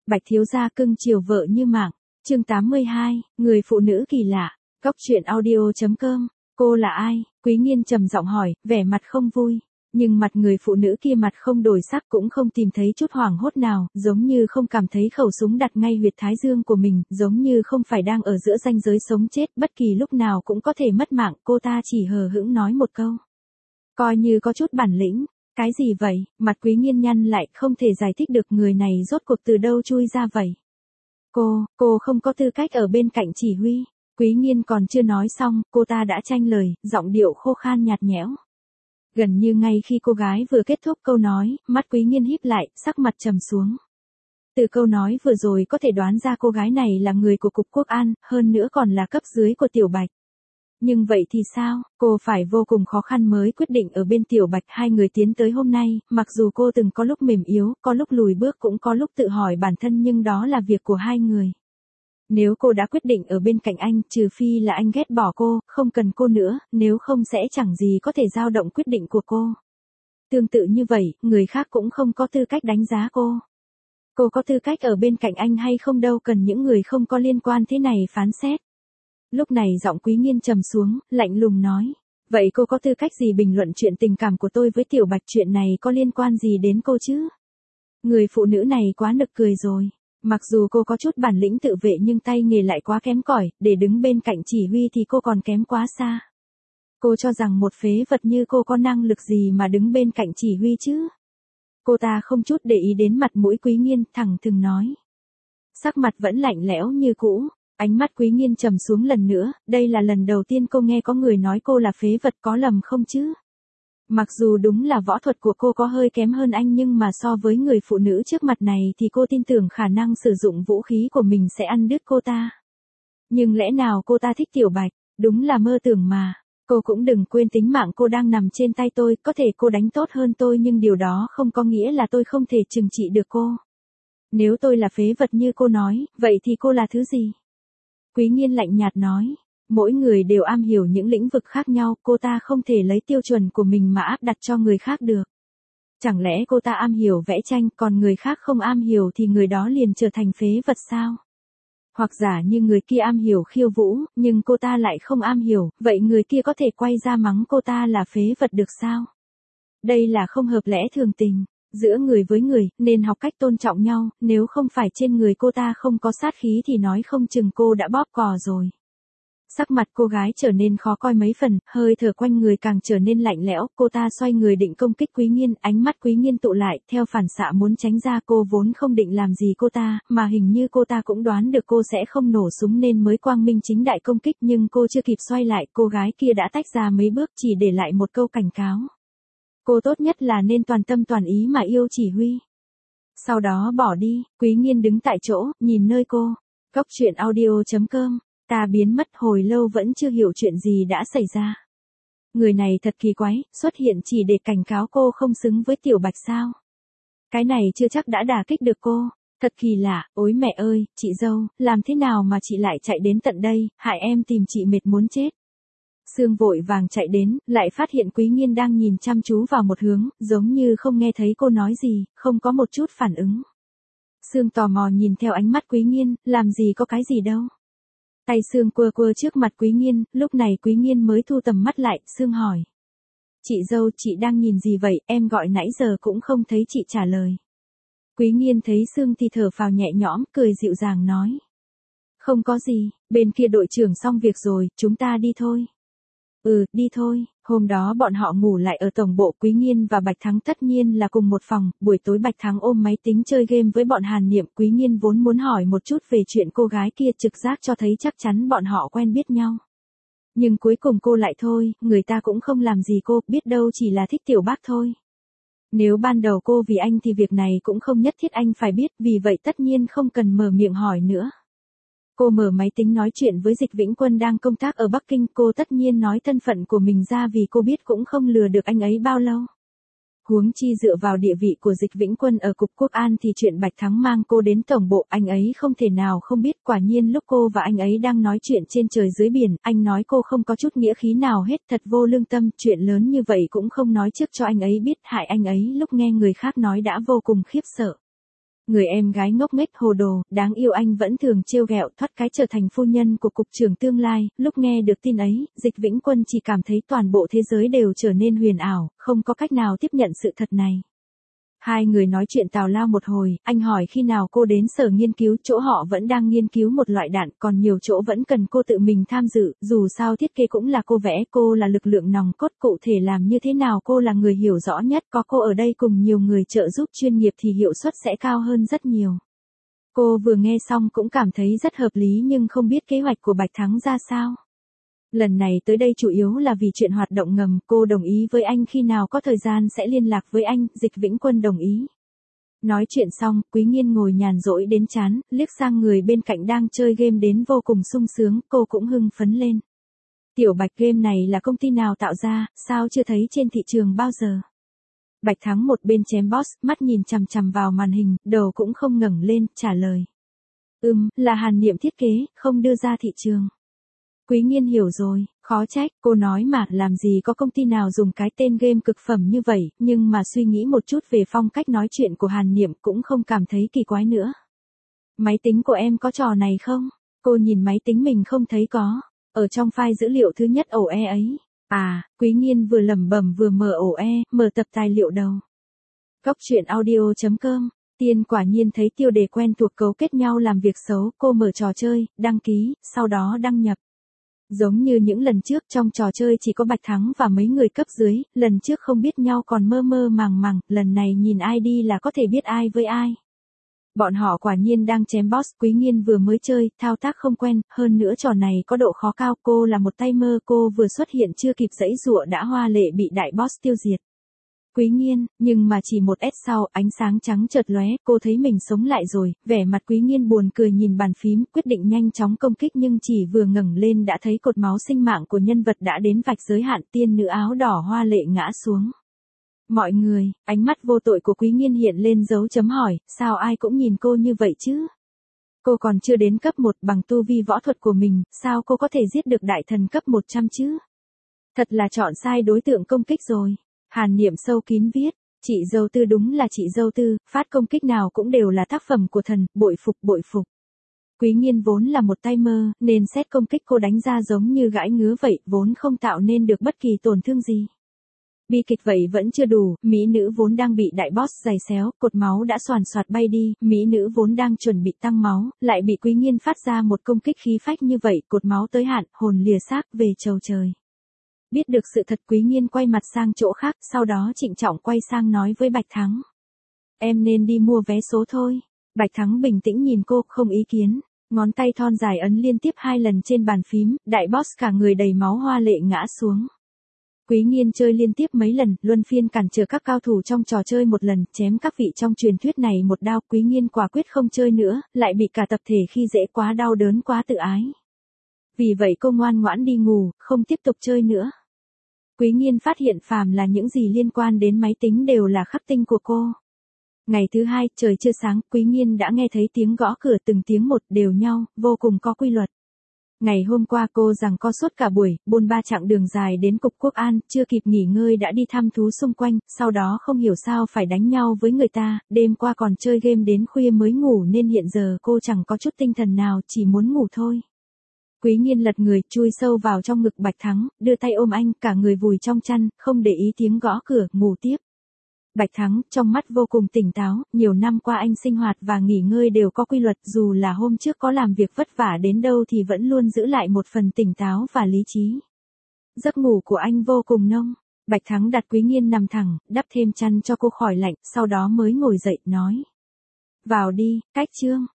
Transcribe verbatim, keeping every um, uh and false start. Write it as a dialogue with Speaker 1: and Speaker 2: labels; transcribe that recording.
Speaker 1: Bạch thiếu gia cưng chiều vợ như mạng. Chương tám mươi hai, người phụ nữ kỳ lạ. Góc truyện audio chấm com. Cô là ai? Quý Nghiên trầm giọng hỏi, vẻ mặt không vui. Nhưng mặt người phụ nữ kia mặt không đổi sắc, cũng không tìm thấy chút hoảng hốt nào, giống như không cảm thấy khẩu súng đặt ngay huyệt thái dương của mình, giống như không phải đang ở giữa ranh giới sống chết, bất kỳ lúc nào cũng có thể mất mạng. Cô ta chỉ hờ hững nói một câu, coi như có chút bản lĩnh. Cái gì vậy? Mặt Quý Nghiên nhăn lại, không thể giải thích được người này rốt cuộc từ đâu chui ra vậy. Cô, cô không có tư cách ở bên cạnh chỉ huy. Quý Nghiên còn chưa nói xong, cô ta đã tranh lời, giọng điệu khô khan nhạt nhẽo. Gần như ngay khi cô gái vừa kết thúc câu nói, mắt Quý Nghiên híp lại, sắc mặt trầm xuống. Từ câu nói vừa rồi có thể đoán ra cô gái này là người của Cục Quốc an, hơn nữa còn là cấp dưới của Tiểu Bạch. Nhưng vậy thì sao? Cô phải vô cùng khó khăn mới quyết định ở bên Tiểu Bạch. Hai người tiến tới hôm nay, mặc dù cô từng có lúc mềm yếu, có lúc lùi bước, cũng có lúc tự hỏi bản thân, nhưng đó là việc của hai người. Nếu cô đã quyết định ở bên cạnh anh, trừ phi là anh ghét bỏ cô, không cần cô nữa, nếu không sẽ chẳng gì có thể dao động quyết định của cô. Tương tự như vậy, người khác cũng không có tư cách đánh giá cô. Cô có tư cách ở bên cạnh anh hay không đâu cần những người không có liên quan thế này phán xét. Lúc này giọng Quý Nghiên trầm xuống, lạnh lùng nói. Vậy cô có tư cách gì bình luận chuyện tình cảm của tôi với Tiểu Bạch? Chuyện này có liên quan gì đến cô chứ? Người phụ nữ này quá nực cười rồi. Mặc dù cô có chút bản lĩnh tự vệ nhưng tay nghề lại quá kém cỏi, để đứng bên cạnh chỉ huy thì cô còn kém quá xa. Cô cho rằng một phế vật như cô có năng lực gì mà đứng bên cạnh chỉ huy chứ? Cô ta không chút để ý đến mặt mũi Quý Nghiên, thẳng thừng nói. Sắc mặt vẫn lạnh lẽo như cũ. Ánh mắt Quý Nghiên trầm xuống lần nữa, đây là lần đầu tiên cô nghe có người nói cô là phế vật, có lầm không chứ? Mặc dù đúng là võ thuật của cô có hơi kém hơn anh, nhưng mà so với người phụ nữ trước mặt này thì cô tin tưởng khả năng sử dụng vũ khí của mình sẽ ăn đứt cô ta. Nhưng lẽ nào cô ta thích Tiểu Bạch? Đúng là mơ tưởng mà. Cô cũng đừng quên tính mạng cô đang nằm trên tay tôi, có thể cô đánh tốt hơn tôi nhưng điều đó không có nghĩa là tôi không thể trừng trị được cô. Nếu tôi là phế vật như cô nói, vậy thì cô là thứ gì? Quý Nghiên lạnh nhạt nói, mỗi người đều am hiểu những lĩnh vực khác nhau, cô ta không thể lấy tiêu chuẩn của mình mà áp đặt cho người khác được. Chẳng lẽ cô ta am hiểu vẽ tranh, còn người khác không am hiểu thì người đó liền trở thành phế vật sao? Hoặc giả như người kia am hiểu khiêu vũ, nhưng cô ta lại không am hiểu, vậy người kia có thể quay ra mắng cô ta là phế vật được sao? Đây là không hợp lẽ thường tình. Giữa người với người, nên học cách tôn trọng nhau, nếu không phải trên người cô ta không có sát khí thì nói không chừng cô đã bóp cò rồi. Sắc mặt cô gái trở nên khó coi mấy phần, hơi thở quanh người càng trở nên lạnh lẽo, cô ta xoay người định công kích Quý Nghiên, ánh mắt Quý Nghiên tụ lại, theo phản xạ muốn tránh ra. Cô vốn không định làm gì cô ta, mà hình như cô ta cũng đoán được cô sẽ không nổ súng nên mới quang minh chính đại công kích, nhưng cô chưa kịp xoay lại, cô gái kia đã tách ra mấy bước, chỉ để lại một câu cảnh cáo. Cô tốt nhất là nên toàn tâm toàn ý mà yêu chỉ huy. Sau đó bỏ đi. Quý Nghiên đứng tại chỗ, nhìn nơi cô. Góc truyện audio chấm com. Ta biến mất hồi lâu vẫn chưa hiểu chuyện gì đã xảy ra. Người này thật kỳ quái, xuất hiện chỉ để cảnh cáo cô không xứng với Tiểu Bạch sao? Cái này chưa chắc đã đả kích được cô. Thật kỳ lạ, ôi mẹ ơi, chị dâu, làm thế nào mà chị lại chạy đến tận đây, hại em tìm chị mệt muốn chết. Sương vội vàng chạy đến, lại phát hiện Quý Nghiên đang nhìn chăm chú vào một hướng, giống như không nghe thấy cô nói gì, không có một chút phản ứng. Sương tò mò nhìn theo ánh mắt Quý Nghiên, làm gì có cái gì đâu. Tay Sương quơ quơ trước mặt Quý Nghiên, lúc này Quý Nghiên mới thu tầm mắt lại, Sương hỏi. Chị dâu, chị đang nhìn gì vậy, em gọi nãy giờ cũng không thấy chị trả lời. Quý Nghiên thấy Sương thì thở phào nhẹ nhõm, cười dịu dàng nói. Không có gì, bên kia đội trưởng xong việc rồi, chúng ta đi thôi. Ừ, đi thôi. Hôm đó bọn họ ngủ lại ở tổng bộ. Quý Nghiên và Bạch Thắng tất nhiên là cùng một phòng, buổi tối Bạch Thắng ôm máy tính chơi game với bọn Hàn Niệm. Quý Nghiên vốn muốn hỏi một chút về chuyện cô gái kia, trực giác cho thấy chắc chắn bọn họ quen biết nhau. Nhưng cuối cùng cô lại thôi, người ta cũng không làm gì cô, biết đâu chỉ là thích Tiểu Bác thôi. Nếu ban đầu cô vì anh thì việc này cũng không nhất thiết anh phải biết, vì vậy tất nhiên không cần mở miệng hỏi nữa. Cô mở máy tính nói chuyện với Dịch Vĩnh Quân đang công tác ở Bắc Kinh, cô tất nhiên nói thân phận của mình ra vì cô biết cũng không lừa được anh ấy bao lâu. Huống chi dựa vào địa vị của Dịch Vĩnh Quân ở Cục Quốc an thì chuyện Bạch Thắng mang cô đến tổng bộ anh ấy không thể nào không biết. Quả nhiên lúc cô và anh ấy đang nói chuyện trên trời dưới biển, anh nói cô không có chút nghĩa khí nào hết, thật vô lương tâm, chuyện lớn như vậy cũng không nói trước cho anh ấy biết, hại anh ấy lúc nghe người khác nói đã vô cùng khiếp sợ. Người em gái ngốc nghếch hồ đồ, đáng yêu anh vẫn thường trêu ghẹo thoát cái trở thành phu nhân của cục trưởng tương lai. Lúc nghe được tin ấy, Dịch Vĩnh Quân chỉ cảm thấy toàn bộ thế giới đều trở nên huyền ảo, không có cách nào tiếp nhận sự thật này. Hai người nói chuyện tào lao một hồi, anh hỏi khi nào cô đến sở nghiên cứu, chỗ họ vẫn đang nghiên cứu một loại đạn, còn nhiều chỗ vẫn cần cô tự mình tham dự, dù sao thiết kế cũng là cô vẽ, cô là lực lượng nòng cốt, cụ thể làm như thế nào cô là người hiểu rõ nhất, có cô ở đây cùng nhiều người trợ giúp chuyên nghiệp thì hiệu suất sẽ cao hơn rất nhiều. Cô vừa nghe xong cũng cảm thấy rất hợp lý nhưng không biết kế hoạch của Bạch Thắng ra sao. Lần này tới đây chủ yếu là vì chuyện hoạt động ngầm, cô đồng ý với anh khi nào có thời gian sẽ liên lạc với anh, Dịch Vĩnh Quân đồng ý. Nói chuyện xong, Quý Nghiên ngồi nhàn rỗi đến chán, liếc sang người bên cạnh đang chơi game đến vô cùng sung sướng, cô cũng hưng phấn lên. Tiểu Bạch, game này là công ty nào tạo ra, sao chưa thấy trên thị trường bao giờ? Bạch Thắng một bên chém boss, mắt nhìn chằm chằm vào màn hình, đầu cũng không ngẩng lên, trả lời. Ừm, là Hàn Niệm thiết kế, không đưa ra thị trường. Quý Nghiên hiểu rồi, khó trách, cô nói mà, làm gì có công ty nào dùng cái tên game cực phẩm như vậy, nhưng mà suy nghĩ một chút về phong cách nói chuyện của Hàn Niệm cũng không cảm thấy kỳ quái nữa. Máy tính của em có trò này không? Cô nhìn máy tính mình không thấy có, ở trong file dữ liệu thứ nhất ổ e ấy. À, Quý Nghiên vừa lẩm bẩm vừa mở ổ e, mở tập tài liệu đầu. Góc truyện audio chấm com. Tiên quả nhiên thấy tiêu đề quen thuộc cấu kết nhau làm việc xấu, cô mở trò chơi, đăng ký, sau đó đăng nhập. Giống như những lần trước trong trò chơi chỉ có Bạch Thắng và mấy người cấp dưới, lần trước không biết nhau còn mơ mơ màng màng, lần này nhìn i đê là có thể biết ai với ai. Bọn họ quả nhiên đang chém boss, Quý Nghiên vừa mới chơi, thao tác không quen, hơn nữa trò này có độ khó cao, cô là một tay mơ, cô vừa xuất hiện chưa kịp giãy giụa đã hoa lệ bị đại boss tiêu diệt. Quý Nghiên, nhưng mà chỉ một S sau, ánh sáng trắng chợt lóe, cô thấy mình sống lại rồi, vẻ mặt Quý Nghiên buồn cười nhìn bàn phím, quyết định nhanh chóng công kích nhưng chỉ vừa ngẩng lên đã thấy cột máu sinh mạng của nhân vật đã đến vạch giới hạn, tiên nữ áo đỏ hoa lệ ngã xuống. Mọi người, ánh mắt vô tội của Quý Nghiên hiện lên dấu chấm hỏi, sao ai cũng nhìn cô như vậy chứ? Cô còn chưa đến cấp một bằng tu vi võ thuật của mình, sao cô có thể giết được đại thần cấp một trăm chứ? Thật là chọn sai đối tượng công kích rồi. Hàn Niệm sâu kín viết, chị dâu Tư đúng là chị dâu Tư, phát công kích nào cũng đều là tác phẩm của thần, bội phục bội phục. Quý Nghiên vốn là một tay mơ, nên xét công kích cô đánh ra giống như gãi ngứa vậy, vốn không tạo nên được bất kỳ tổn thương gì. Bi kịch vậy vẫn chưa đủ, mỹ nữ vốn đang bị đại boss giày xéo, cột máu đã xoàn xoạt bay đi, mỹ nữ vốn đang chuẩn bị tăng máu, lại bị Quý Nghiên phát ra một công kích khí phách như vậy, cột máu tới hạn, hồn lìa xác về chầu trời. Biết được sự thật Quý Nghiên quay mặt sang chỗ khác, sau đó trịnh trọng quay sang nói với Bạch Thắng. Em nên đi mua vé số thôi. Bạch Thắng bình tĩnh nhìn cô, không ý kiến. Ngón tay thon dài ấn liên tiếp hai lần trên bàn phím, đại boss cả người đầy máu hoa lệ ngã xuống. Quý Nghiên chơi liên tiếp mấy lần, luân phiên cản trở các cao thủ trong trò chơi một lần, chém các vị trong truyền thuyết này một đao. Quý Nghiên quả quyết không chơi nữa, lại bị cả tập thể khi dễ quá đau đớn quá tự ái. Vì vậy cô ngoan ngoãn đi ngủ, không tiếp tục chơi nữa. Quý Nghiên phát hiện phàm là những gì liên quan đến máy tính đều là khắc tinh của cô. Ngày thứ hai, trời chưa sáng, Quý Nghiên đã nghe thấy tiếng gõ cửa từng tiếng một đều nhau, vô cùng có quy luật. Ngày hôm qua cô giằng co suốt cả buổi, bôn ba chặng đường dài đến cục Quốc An, chưa kịp nghỉ ngơi đã đi thăm thú xung quanh, sau đó không hiểu sao phải đánh nhau với người ta, đêm qua còn chơi game đến khuya mới ngủ nên hiện giờ cô chẳng có chút tinh thần nào, chỉ muốn ngủ thôi. Quý Nghiên lật người, chui sâu vào trong ngực Bạch Thắng, đưa tay ôm anh, cả người vùi trong chăn, không để ý tiếng gõ cửa, ngủ tiếp. Bạch Thắng, trong mắt vô cùng tỉnh táo, nhiều năm qua anh sinh hoạt và nghỉ ngơi đều có quy luật, dù là hôm trước có làm việc vất vả đến đâu thì vẫn luôn giữ lại một phần tỉnh táo và lý trí. Giấc ngủ của anh vô cùng nông. Bạch Thắng đặt Quý Nghiên nằm thẳng, đắp thêm chăn cho cô khỏi lạnh, sau đó mới ngồi dậy, nói. Vào đi, cách chương.